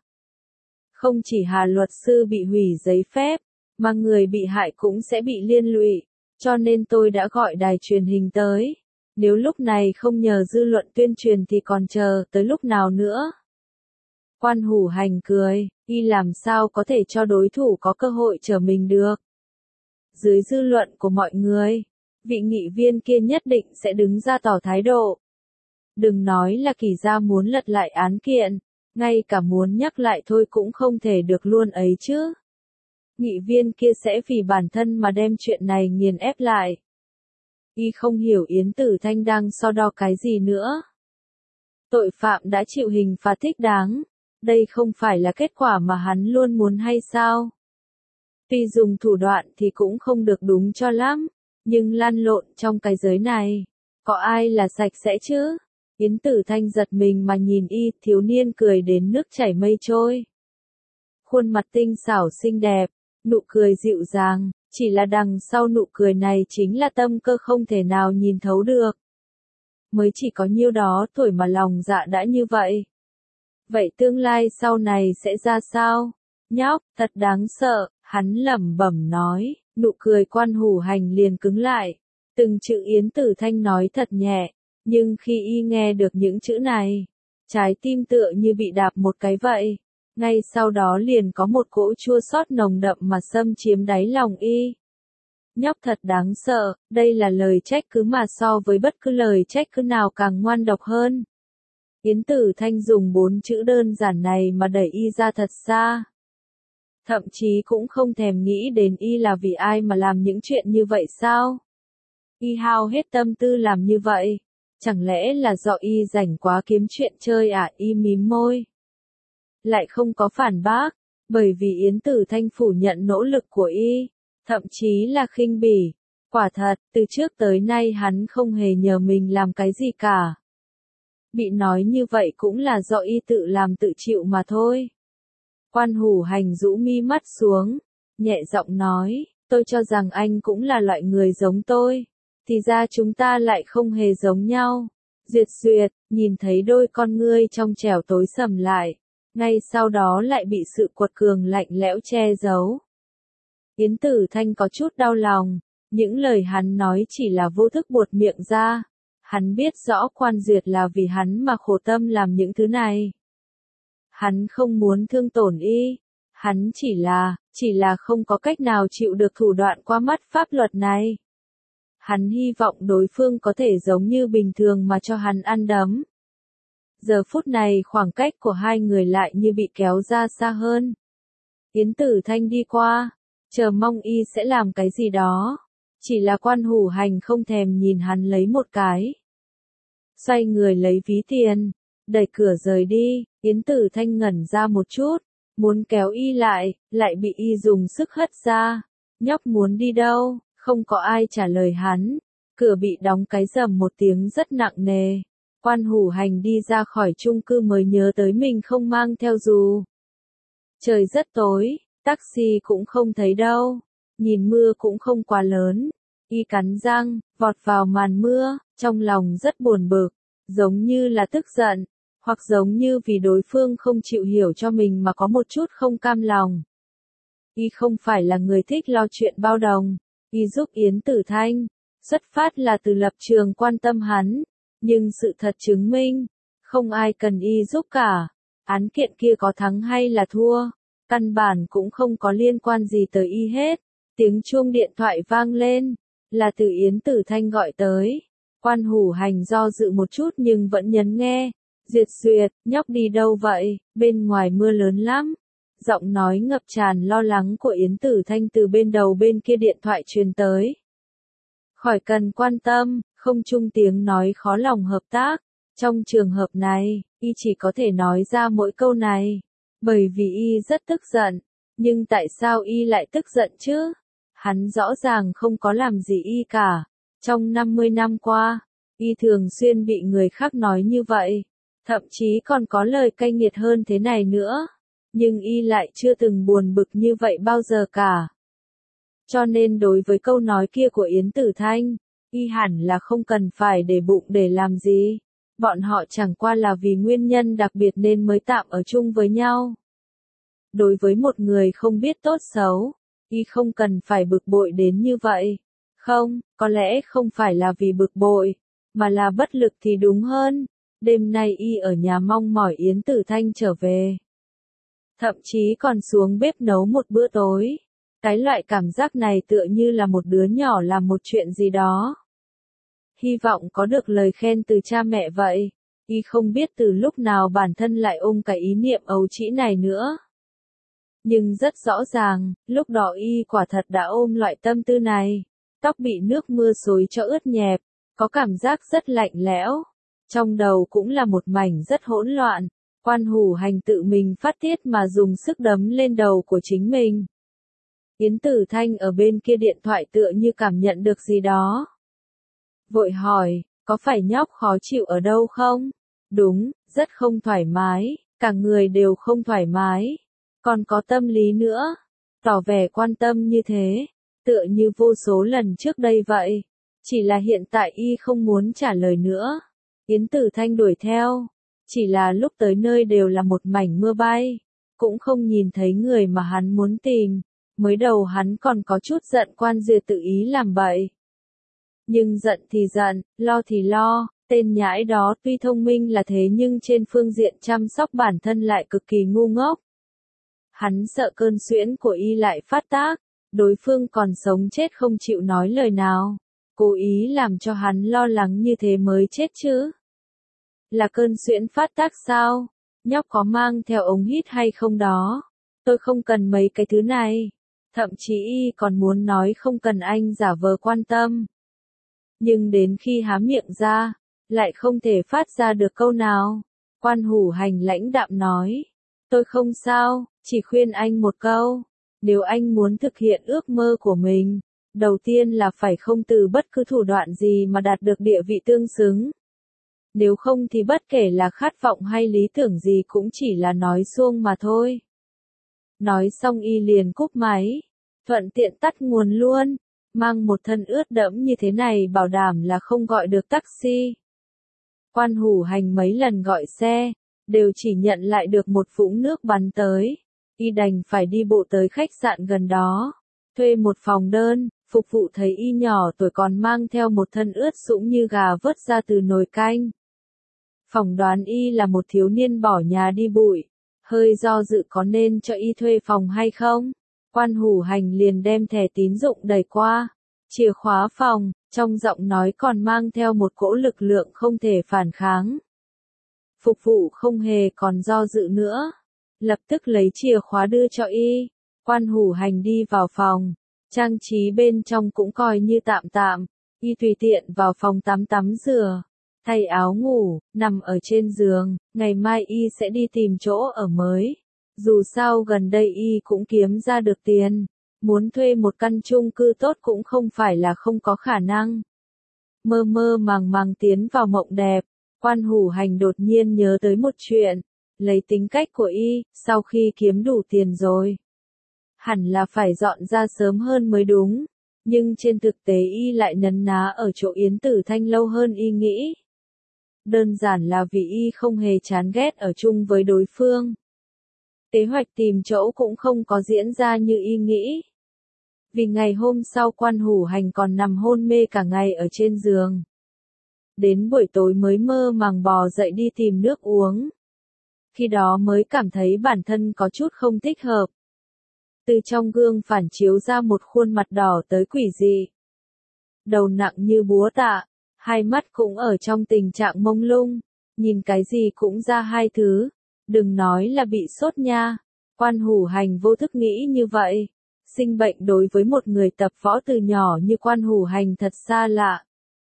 Không chỉ Hà luật sư bị hủy giấy phép, mà người bị hại cũng sẽ bị liên lụy, cho nên tôi đã gọi đài truyền hình tới. Nếu lúc này không nhờ dư luận tuyên truyền thì còn chờ tới lúc nào nữa? Quan Hủ Hành cười, y làm sao có thể cho đối thủ có cơ hội trở mình được? Dưới dư luận của mọi người, vị nghị viên kia nhất định sẽ đứng ra tỏ thái độ. Đừng nói là Kỳ gia muốn lật lại án kiện, ngay cả muốn nhắc lại thôi cũng không thể được luôn ấy chứ. Nghị viên kia sẽ vì bản thân mà đem chuyện này nghiền ép lại. Y không hiểu Yến Tử Thanh đang so đo cái gì nữa. Tội phạm đã chịu hình phạt thích đáng. Đây không phải là kết quả mà hắn luôn muốn hay sao? Tuy dùng thủ đoạn thì cũng không được đúng cho lắm, nhưng lăn lộn trong cái giới này, có ai là sạch sẽ chứ? Yến Tử Thanh giật mình mà nhìn y, thiếu niên cười đến nước chảy mây trôi. Khuôn mặt tinh xảo xinh đẹp, nụ cười dịu dàng, chỉ là đằng sau nụ cười này chính là tâm cơ không thể nào nhìn thấu được. Mới chỉ có nhiêu đó tuổi mà lòng dạ đã như vậy. Vậy tương lai sau này sẽ ra sao? Nhóc, thật đáng sợ, hắn lẩm bẩm nói, nụ cười Quan Hủ Hành liền cứng lại. Từng chữ Yến Tử Thanh nói thật nhẹ, nhưng khi y nghe được những chữ này, trái tim tựa như bị đạp một cái vậy. Ngay sau đó liền có một cỗ chua xót nồng đậm mà xâm chiếm đáy lòng y. Nhóc thật đáng sợ, đây là lời trách cứ mà so với bất cứ lời trách cứ nào càng ngoan độc hơn. Yến Tử Thanh dùng 4 chữ đơn giản này mà đẩy y ra thật xa. Thậm chí cũng không thèm nghĩ đến y là vì ai mà làm những chuyện như vậy sao? Y hao hết tâm tư làm như vậy. Chẳng lẽ là do y rảnh quá kiếm chuyện chơi à? Y mím môi. Lại không có phản bác, bởi vì Yến Tử Thanh phủ nhận nỗ lực của y, thậm chí là khinh bỉ. Quả thật, từ trước tới nay hắn không hề nhờ mình làm cái gì cả. Bị nói như vậy cũng là do y tự làm tự chịu mà thôi. Quan Hủ Hành rũ mi mắt xuống, nhẹ giọng nói, tôi cho rằng anh cũng là loại người giống tôi. Thì ra chúng ta lại không hề giống nhau. Duyệt Duyệt, nhìn thấy đôi con ngươi trong trẻo tối sầm lại. Ngay sau đó lại bị sự quật cường lạnh lẽo che giấu. Yến Tử Thanh có chút đau lòng, những lời hắn nói chỉ là vô thức buột miệng ra. Hắn biết rõ Quan Duyệt là vì hắn mà khổ tâm làm những thứ này. Hắn không muốn thương tổn y, hắn chỉ là không có cách nào chịu được thủ đoạn qua mắt pháp luật này. Hắn hy vọng đối phương có thể giống như bình thường mà cho hắn ăn đấm. Giờ phút này khoảng cách của hai người lại như bị kéo ra xa hơn. Yến Tử Thanh đi qua, chờ mong y sẽ làm cái gì đó. Chỉ là Quan Hủ Hành không thèm nhìn hắn lấy một cái. Xoay người lấy ví tiền, đẩy cửa rời đi, Yến Tử Thanh ngẩn ra một chút, muốn kéo y lại bị y dùng sức hất ra. Nhóc muốn đi đâu? Không có ai trả lời hắn. Cửa bị đóng cái rầm một tiếng rất nặng nề. Quan Hủ Hành đi ra khỏi chung cư mới nhớ tới mình không mang theo dù. Trời rất tối, taxi cũng không thấy đâu. Nhìn mưa cũng không quá lớn. Y cắn răng, vọt vào màn mưa, trong lòng rất buồn bực, giống như là tức giận, hoặc giống như vì đối phương không chịu hiểu cho mình mà có một chút không cam lòng. Y không phải là người thích lo chuyện bao đồng. Y giúp Yến Tử Thanh, xuất phát là từ lập trường quan tâm hắn, nhưng sự thật chứng minh, không ai cần y giúp cả. Án kiện kia có thắng hay là thua, căn bản cũng không có liên quan gì tới y hết. Tiếng chuông điện thoại vang lên, là từ Yến Tử Thanh gọi tới. Quan Hủ Hành do dự một chút nhưng vẫn nhấn nghe. Duyệt Duyệt, nhóc đi đâu vậy? Bên ngoài mưa lớn lắm. Giọng nói ngập tràn lo lắng của Yến Tử Thanh từ bên đầu bên kia điện thoại truyền tới. Khỏi cần quan tâm, không chung tiếng nói khó lòng hợp tác. Trong trường hợp này, y chỉ có thể nói ra mỗi câu này. Bởi vì y rất tức giận. Nhưng tại sao y lại tức giận chứ? Hắn rõ ràng không có làm gì y cả. Trong 50 năm qua, y thường xuyên bị người khác nói như vậy. Thậm chí còn có lời cay nghiệt hơn thế này nữa. Nhưng y lại chưa từng buồn bực như vậy bao giờ cả. Cho nên đối với câu nói kia của Yến Tử Thanh, y hẳn là không cần phải để bụng để làm gì. Bọn họ chẳng qua là vì nguyên nhân đặc biệt nên mới tạm ở chung với nhau. Đối với một người không biết tốt xấu, y không cần phải bực bội đến như vậy. Không, có lẽ không phải là vì bực bội, mà là bất lực thì đúng hơn. Đêm nay y ở nhà mong mỏi Yến Tử Thanh trở về. Thậm chí còn xuống bếp nấu một bữa tối. Cái loại cảm giác này tựa như là một đứa nhỏ làm một chuyện gì đó. Hy vọng có được lời khen từ cha mẹ vậy. Y không biết từ lúc nào bản thân lại ôm cái ý niệm ấu trĩ này nữa. Nhưng rất rõ ràng, lúc đó y quả thật đã ôm loại tâm tư này. Tóc bị nước mưa xối cho ướt nhẹp, có cảm giác rất lạnh lẽo. Trong đầu cũng là một mảnh rất hỗn loạn. Quan Hủ Hành tự mình phát tiết mà dùng sức đấm lên đầu của chính mình. Yến Tử Thanh ở bên kia điện thoại tựa như cảm nhận được gì đó. Vội hỏi, có phải nhóc khó chịu ở đâu không? Đúng, rất không thoải mái, cả người đều không thoải mái. Còn có tâm lý nữa. Tỏ vẻ quan tâm như thế, tựa như vô số lần trước đây vậy. Chỉ là hiện tại y không muốn trả lời nữa. Yến Tử Thanh đuổi theo. Chỉ là lúc tới nơi đều là một mảnh mưa bay. cũng không nhìn thấy người mà hắn muốn tìm. Mới đầu hắn còn có chút giận Quan Duyệt tự ý làm bậy. Nhưng giận thì giận, lo thì lo, tên nhãi đó tuy thông minh là thế nhưng trên phương diện chăm sóc bản thân lại cực kỳ ngu ngốc. Hắn sợ cơn suyễn của y lại phát tác, đối phương còn sống chết không chịu nói lời nào, cố ý làm cho hắn lo lắng như thế mới chết chứ. Là cơn suyễn phát tác sao? Nhóc có mang theo ống hít hay không đó? Tôi không cần mấy cái thứ này. Thậm chí y còn muốn nói không cần anh giả vờ quan tâm. Nhưng đến khi há miệng ra, lại không thể phát ra được câu nào. Quan Hủ Hành lãnh đạm nói, tôi không sao, chỉ khuyên anh một câu. Nếu anh muốn thực hiện ước mơ của mình, đầu tiên là phải không từ bất cứ thủ đoạn gì mà đạt được địa vị tương xứng. Nếu không thì bất kể là khát vọng hay lý tưởng gì cũng chỉ là nói suông mà thôi. Nói xong y liền cúp máy, thuận tiện tắt nguồn luôn, mang một thân ướt đẫm như thế này bảo đảm là không gọi được taxi. Quan Hủ Hành mấy lần gọi xe, đều chỉ nhận lại được một vũng nước bắn tới, y đành phải đi bộ tới khách sạn gần đó, thuê một phòng đơn, phục vụ thấy y nhỏ tuổi còn mang theo một thân ướt sũng như gà vớt ra từ nồi canh. Phỏng đoán y là một thiếu niên bỏ nhà đi bụi, hơi do dự có nên cho y thuê phòng hay không. Quan Hủ Hành liền đem thẻ tín dụng đẩy qua, chìa khóa phòng, trong giọng nói còn mang theo một cỗ lực lượng không thể phản kháng. Phục vụ không hề còn do dự nữa, lập tức lấy chìa khóa đưa cho y. Quan Hủ Hành đi vào phòng, trang trí bên trong cũng coi như tạm tạm, y tùy tiện vào phòng tắm rửa, thay áo ngủ, nằm ở trên giường, ngày mai y sẽ đi tìm chỗ ở mới. Dù sao gần đây y cũng kiếm ra được tiền, muốn thuê một căn chung cư tốt cũng không phải là không có khả năng. Mơ mơ màng màng tiến vào mộng đẹp, Quan Hủ Hành đột nhiên nhớ tới một chuyện, lấy tính cách của y, sau khi kiếm đủ tiền rồi, hẳn là phải dọn ra sớm hơn mới đúng, nhưng trên thực tế y lại nấn ná ở chỗ Yến Tử Thanh lâu hơn y nghĩ. Đơn giản là vì y không hề chán ghét ở chung với đối phương. Kế hoạch tìm chỗ cũng không có diễn ra như y nghĩ. Vì ngày hôm sau Quan Hủ Hành còn nằm hôn mê cả ngày ở trên giường. Đến buổi tối mới mơ màng bò dậy đi tìm nước uống. Khi đó mới cảm thấy bản thân có chút không thích hợp. Từ trong gương phản chiếu ra một khuôn mặt đỏ tới quỷ dị. Đầu nặng như búa tạ, hai mắt cũng ở trong tình trạng mông lung, nhìn cái gì cũng ra hai thứ. Đừng nói là bị sốt nha. Quan Hủ Hành vô thức nghĩ như vậy. Sinh bệnh đối với một người tập võ từ nhỏ như Quan Hủ Hành thật xa lạ.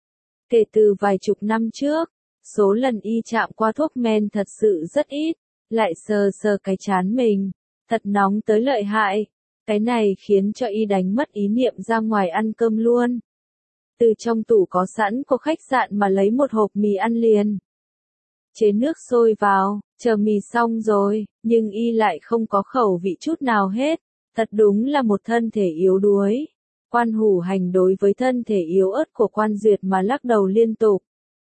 Kể từ vài chục năm trước, số lần y chạm qua thuốc men thật sự rất ít, lại sờ sờ cái trán mình, thật nóng tới lợi hại. Cái này khiến cho y đánh mất ý niệm ra ngoài ăn cơm luôn. Từ trong tủ có sẵn của khách sạn mà lấy một hộp mì ăn liền. Chế nước sôi vào, chờ mì xong rồi, nhưng y lại không có khẩu vị chút nào hết. Thật đúng là một thân thể yếu đuối. Quan Hủ Hành đối với thân thể yếu ớt của Quan Duyệt mà lắc đầu liên tục.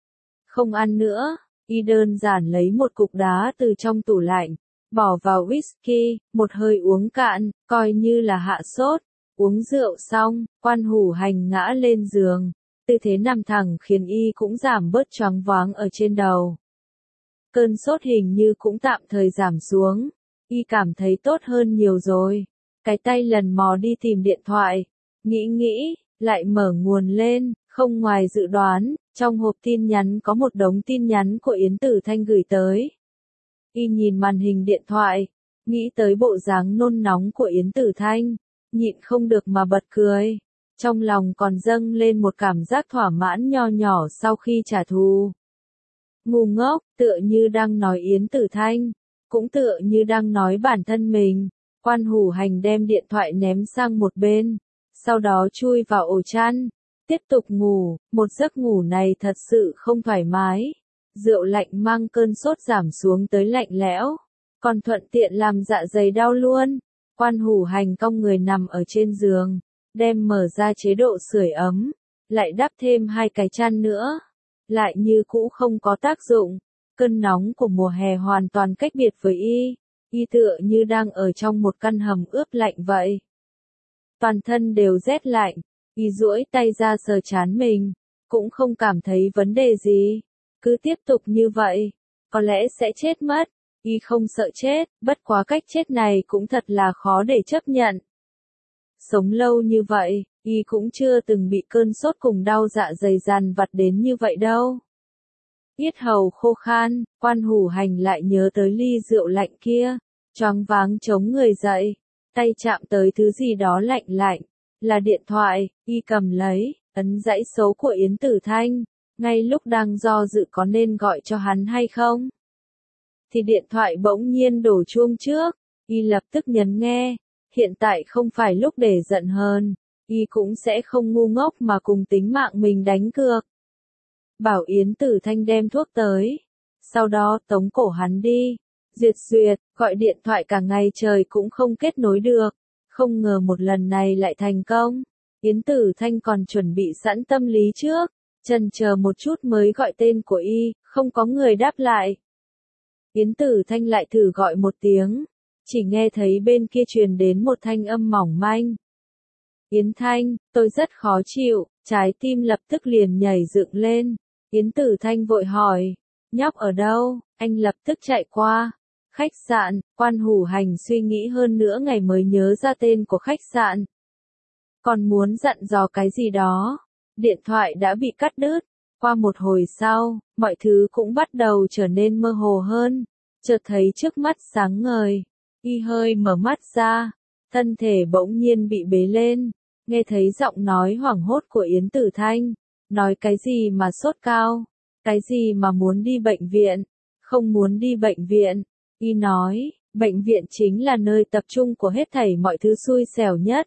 Không ăn nữa, y đơn giản lấy một cục đá từ trong tủ lạnh, bỏ vào whisky, một hơi uống cạn, coi như là hạ sốt. Uống rượu xong, Quan Hủ Hành ngã lên giường. Tư thế nằm thẳng khiến y cũng giảm bớt choáng váng ở trên đầu. Cơn sốt hình như cũng tạm thời giảm xuống. Y cảm thấy tốt hơn nhiều rồi. Cái tay lần mò đi tìm điện thoại. Nghĩ, lại mở nguồn lên, không ngoài dự đoán, trong hộp tin nhắn có một đống tin nhắn của Yến Tử Thanh gửi tới. Y nhìn màn hình điện thoại, nghĩ tới bộ dáng nôn nóng của Yến Tử Thanh, nhịn không được mà bật cười. Trong lòng còn dâng lên một cảm giác thỏa mãn nho nhỏ sau khi trả thù. Ngu ngốc, tựa như đang nói Yến Tử Thanh, cũng tựa như đang nói bản thân mình. Quan Hủ Hành đem điện thoại ném sang một bên, sau đó chui vào ổ chăn, tiếp tục ngủ. Một giấc ngủ này thật sự không thoải mái. Rượu lạnh mang cơn sốt giảm xuống tới lạnh lẽo, còn thuận tiện làm dạ dày đau luôn. Quan Hủ Hành cong người nằm ở trên giường, đem mở ra chế độ sưởi ấm, lại đắp thêm hai cái chăn nữa, lại như cũ không có tác dụng. Cơn nóng của mùa hè hoàn toàn cách biệt với y. y tựa như đang ở trong một căn hầm ướp lạnh vậy. Toàn thân đều rét lạnh, y duỗi tay ra sờ trán mình, cũng không cảm thấy vấn đề gì. Cứ tiếp tục như vậy, có lẽ sẽ chết mất. Y không sợ chết, bất quá cách chết này cũng thật là khó để chấp nhận. Sống lâu như vậy, y cũng chưa từng bị cơn sốt cùng đau dạ dày dằn vặt đến như vậy đâu. Yết hầu khô khan, Quan Hủ Hành lại nhớ tới ly rượu lạnh kia, choáng váng chống người dậy, tay chạm tới thứ gì đó lạnh lạnh, là điện thoại, y cầm lấy, ấn dãy số của Yến Tử Thanh, ngay lúc đang do dự có nên gọi cho hắn hay không. Thì điện thoại bỗng nhiên đổ chuông trước, y lập tức nhấn nghe, hiện tại không phải lúc để giận hờn, y cũng sẽ không ngu ngốc mà cùng tính mạng mình đánh cược. Bảo Yến Tử Thanh đem thuốc tới, sau đó tống cổ hắn đi. Duyệt, gọi điện thoại cả ngày trời cũng không kết nối được, không ngờ một lần này lại thành công. Yến Tử Thanh còn chuẩn bị sẵn tâm lý trước, chần chờ một chút mới gọi tên của y, không có người đáp lại. Yến Tử Thanh lại thử gọi một tiếng, chỉ nghe thấy bên kia truyền đến một thanh âm mỏng manh. Yến Thanh, tôi rất khó chịu, trái tim lập tức liền nhảy dựng lên. Yến Tử Thanh vội hỏi, nhóc ở đâu? Anh lập tức chạy qua. Khách sạn. Quan Hủ Hành suy nghĩ hơn nữa ngày mới nhớ ra tên của khách sạn. Còn muốn dặn dò cái gì đó. Điện thoại đã bị cắt đứt. Qua một hồi sau, mọi thứ cũng bắt đầu trở nên mơ hồ hơn. Chợt thấy trước mắt sáng ngời. Y hơi mở mắt ra. Thân thể bỗng nhiên bị bế lên. Nghe thấy giọng nói hoảng hốt của Yến Tử Thanh. Nói cái gì mà sốt cao? Cái gì mà muốn đi bệnh viện? Không muốn đi bệnh viện. Y nói, bệnh viện chính là nơi tập trung của hết thảy mọi thứ xui xẻo nhất.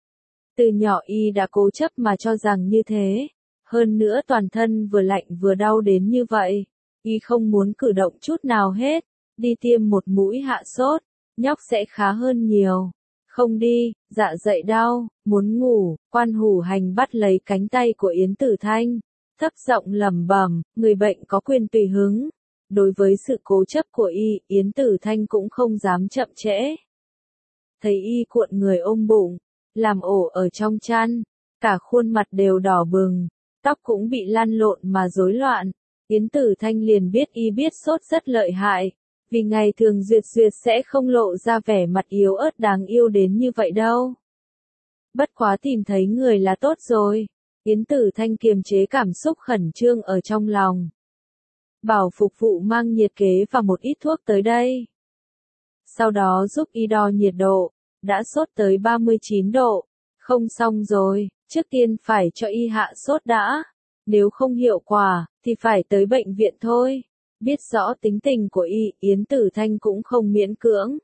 Từ nhỏ Y đã cố chấp mà cho rằng như thế. Hơn nữa toàn thân vừa lạnh vừa đau đến như vậy. Y không muốn cử động chút nào hết. Đi tiêm một mũi hạ sốt, nhóc sẽ khá hơn nhiều. Không đi, dạ dày đau, muốn ngủ. Quan Hủ Hành bắt lấy cánh tay của Yến Tử Thanh, thấp giọng lẩm bẩm, người bệnh có quyền tùy hứng. Đối với sự cố chấp của y, Yến Tử Thanh cũng không dám chậm trễ. Thấy y cuộn người ôm bụng, làm ổ ở trong chăn, cả khuôn mặt đều đỏ bừng, tóc cũng bị lăn lộn mà rối loạn. Yến Tử Thanh liền biết y biết sốt rất lợi hại. Vì ngày thường Duyệt sẽ không lộ ra vẻ mặt yếu ớt đáng yêu đến như vậy đâu. Bất quá tìm thấy người là tốt rồi. Yến Tử Thanh kiềm chế cảm xúc khẩn trương ở trong lòng. Bảo phục vụ mang nhiệt kế và một ít thuốc tới đây. Sau đó giúp y đo nhiệt độ, đã sốt tới 39 độ. Không xong rồi, trước tiên phải cho y hạ sốt đã. Nếu không hiệu quả, thì phải tới bệnh viện thôi. Biết rõ tính tình của y, Yến Tử Thanh cũng không miễn cưỡng.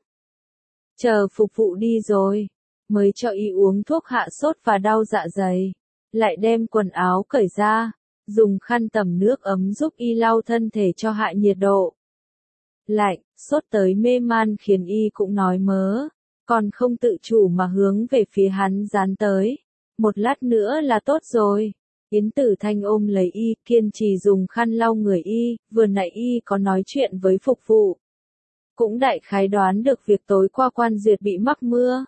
Chờ phục vụ đi rồi, mới cho y uống thuốc hạ sốt và đau dạ dày. Lại đem quần áo cởi ra, dùng khăn tẩm nước ấm giúp y lau thân thể cho hạ nhiệt độ. Lạnh, sốt tới mê man khiến y cũng nói mớ, còn không tự chủ mà hướng về phía hắn dán tới. Một lát nữa là tốt rồi. Yến Tử Thanh ôm lấy y, kiên trì dùng khăn lau người y, vừa nãy y có nói chuyện với phục vụ. Cũng đại khái đoán được việc tối qua Quan Duyệt bị mắc mưa.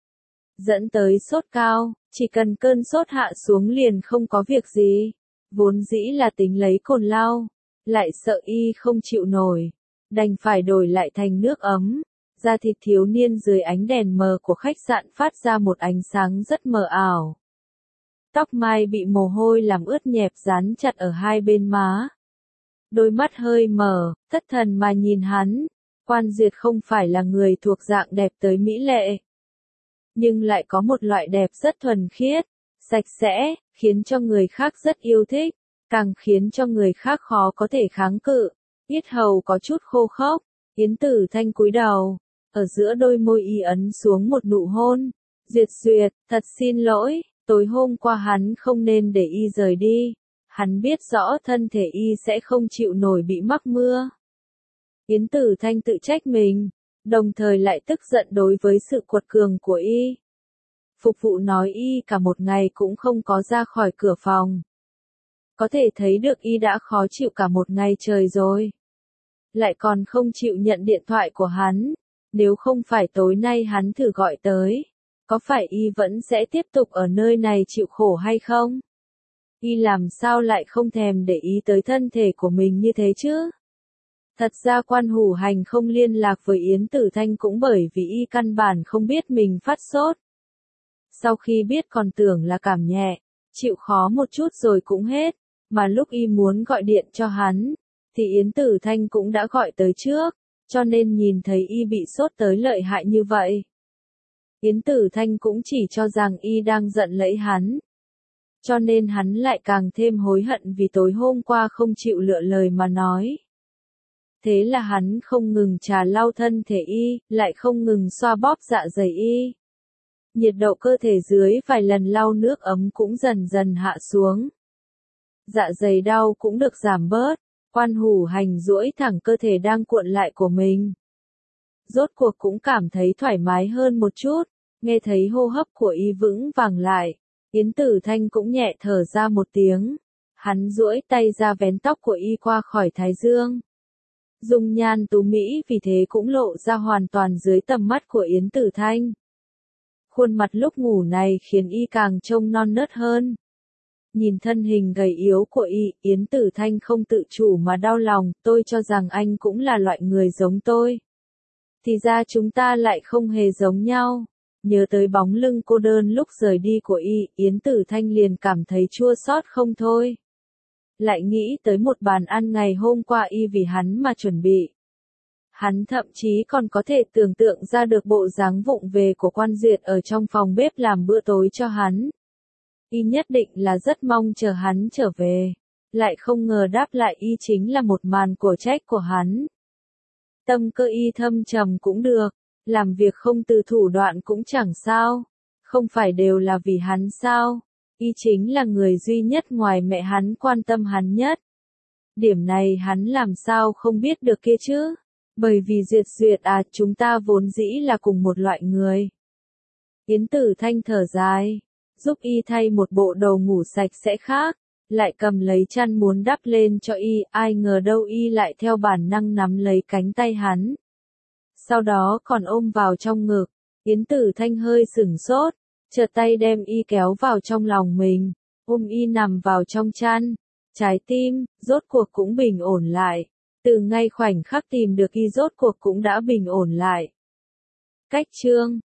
Dẫn tới sốt cao, chỉ cần cơn sốt hạ xuống liền không có việc gì. Vốn dĩ là tính lấy cồn lau, lại sợ y không chịu nổi. Đành phải đổi lại thành nước ấm. Da thịt thiếu niên dưới ánh đèn mờ của khách sạn phát ra một ánh sáng rất mờ ảo. Tóc mai bị mồ hôi làm ướt nhẹp dán chặt ở hai bên má. Đôi mắt hơi mở, thất thần mà nhìn hắn. Quan Duyệt không phải là người thuộc dạng đẹp tới mỹ lệ. Nhưng lại có một loại đẹp rất thuần khiết, sạch sẽ, khiến cho người khác rất yêu thích, càng khiến cho người khác khó có thể kháng cự. Yết hầu có chút khô khốc, Yến Tử Thanh cúi đầu, ở giữa đôi môi y ấn xuống một nụ hôn. Duyệt, thật xin lỗi. Tối hôm qua hắn không nên để y rời đi. Hắn biết rõ thân thể y sẽ không chịu nổi bị mắc mưa. Yến Tử Thanh tự trách mình, đồng thời lại tức giận đối với sự quật cường của y. Phục vụ nói y cả một ngày cũng không có ra khỏi cửa phòng. Có thể thấy được y đã khó chịu cả một ngày trời rồi. Lại còn không chịu nhận điện thoại của hắn. Nếu không phải tối nay hắn thử gọi tới, có phải y vẫn sẽ tiếp tục ở nơi này chịu khổ hay không? Y làm sao lại không thèm để ý tới thân thể của mình như thế chứ? Thật ra Quan Hủ Hành không liên lạc với Yến Tử Thanh cũng bởi vì y căn bản không biết mình phát sốt. Sau khi biết còn tưởng là cảm nhẹ, chịu khó một chút rồi cũng hết, mà lúc y muốn gọi điện cho hắn, thì Yến Tử Thanh cũng đã gọi tới trước, cho nên nhìn thấy y bị sốt tới lợi hại như vậy. Yến Tử Thanh cũng chỉ cho rằng y đang giận lẫy hắn. Cho nên hắn lại càng thêm hối hận vì tối hôm qua không chịu lựa lời mà nói. Thế là hắn không ngừng trà lau thân thể y, lại không ngừng xoa bóp dạ dày y. Nhiệt độ cơ thể dưới vài lần lau nước ấm cũng dần dần hạ xuống. Dạ dày đau cũng được giảm bớt, Quan Hủ Hành duỗi thẳng cơ thể đang cuộn lại của mình. Rốt cuộc cũng cảm thấy thoải mái hơn một chút, nghe thấy hô hấp của y vững vàng lại, Yến Tử Thanh cũng nhẹ thở ra một tiếng. Hắn duỗi tay ra vén tóc của y qua khỏi thái dương. Dung nhan tú mỹ vì thế cũng lộ ra hoàn toàn dưới tầm mắt của Yến Tử Thanh. Khuôn mặt lúc ngủ này khiến y càng trông non nớt hơn. Nhìn thân hình gầy yếu của y, Yến Tử Thanh không tự chủ mà đau lòng, tôi cho rằng anh cũng là loại người giống tôi. Thì ra chúng ta lại không hề giống nhau. Nhớ tới bóng lưng cô đơn lúc rời đi của y, Yến Tử Thanh liền cảm thấy chua xót không thôi. Lại nghĩ tới một bàn ăn ngày hôm qua y vì hắn mà chuẩn bị. Hắn thậm chí còn có thể tưởng tượng ra được bộ dáng vụng về của Quan Duyệt ở trong phòng bếp làm bữa tối cho hắn. Y nhất định là rất mong chờ hắn trở về. Lại không ngờ đáp lại y chính là một màn của trách của hắn. Tâm cơ y thâm trầm cũng được, làm việc không từ thủ đoạn cũng chẳng sao. Không phải đều là vì hắn sao? Y chính là người duy nhất ngoài mẹ hắn quan tâm hắn nhất. Điểm này hắn làm sao không biết được kia chứ? Bởi vì Duyệt chúng ta vốn dĩ là cùng một loại người. Yến Tử Thanh thở dài, giúp y thay một bộ đồ ngủ sạch sẽ khác, lại cầm lấy chăn muốn đắp lên cho y, ai ngờ đâu y lại theo bản năng nắm lấy cánh tay hắn. Sau đó còn ôm vào trong ngực, Yến Tử Thanh hơi sửng sốt, chợt tay đem y kéo vào trong lòng mình, ôm y nằm vào trong chăn, trái tim, rốt cuộc cũng bình ổn lại. Từ ngay khoảnh khắc tìm được y rốt cuộc cũng đã bình ổn lại. Cách chương